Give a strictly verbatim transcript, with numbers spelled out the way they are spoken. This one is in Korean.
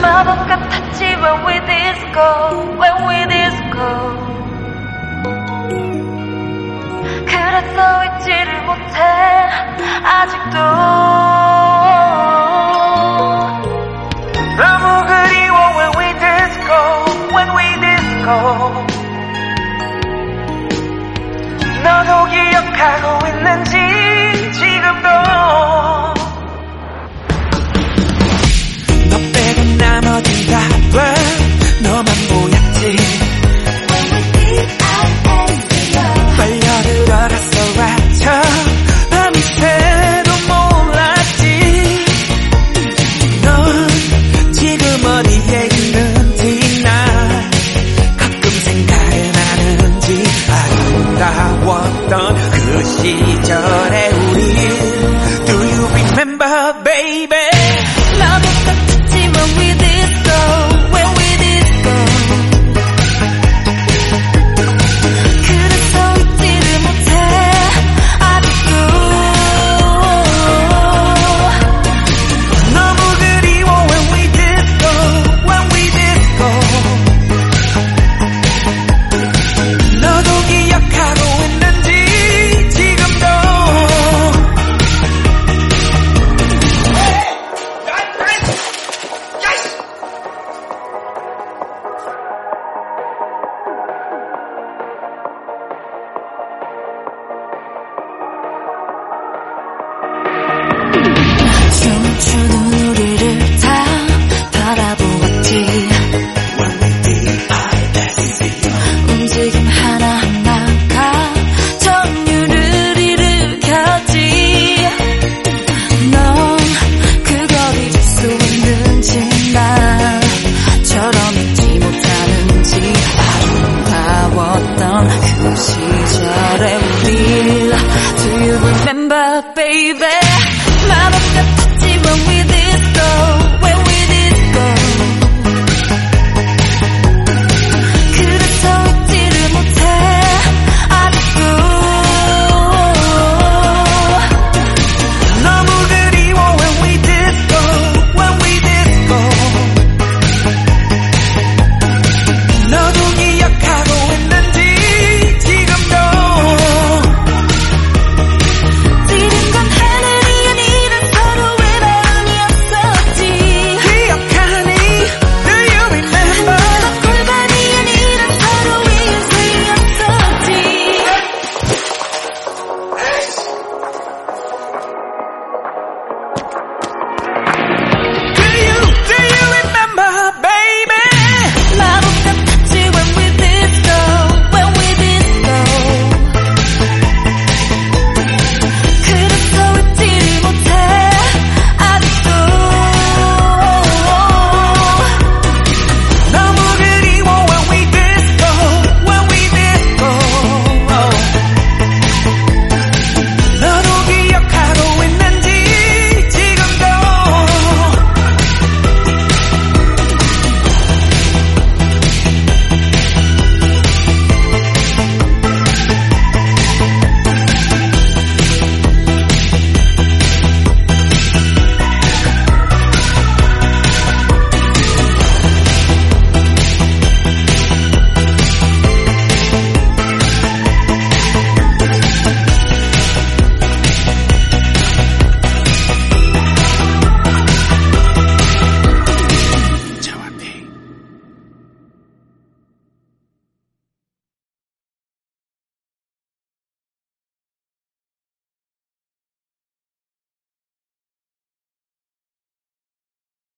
마법 같았지 when we disco, when we disco. 그래서 잊지를 못해 아직도. 너무 그리워 when we disco, when we disco. 너도 기억하고 있는지 지금도. 너 빼고 나머진 다 돼. 너만 보였지. 빨려 들어갔어 right up. 밤이 새도 몰랐지. 넌 지금 어디에 있는지 나 가끔 생각은 하는지. 아름다웠던 그 시절의 우리 Do you remember baby?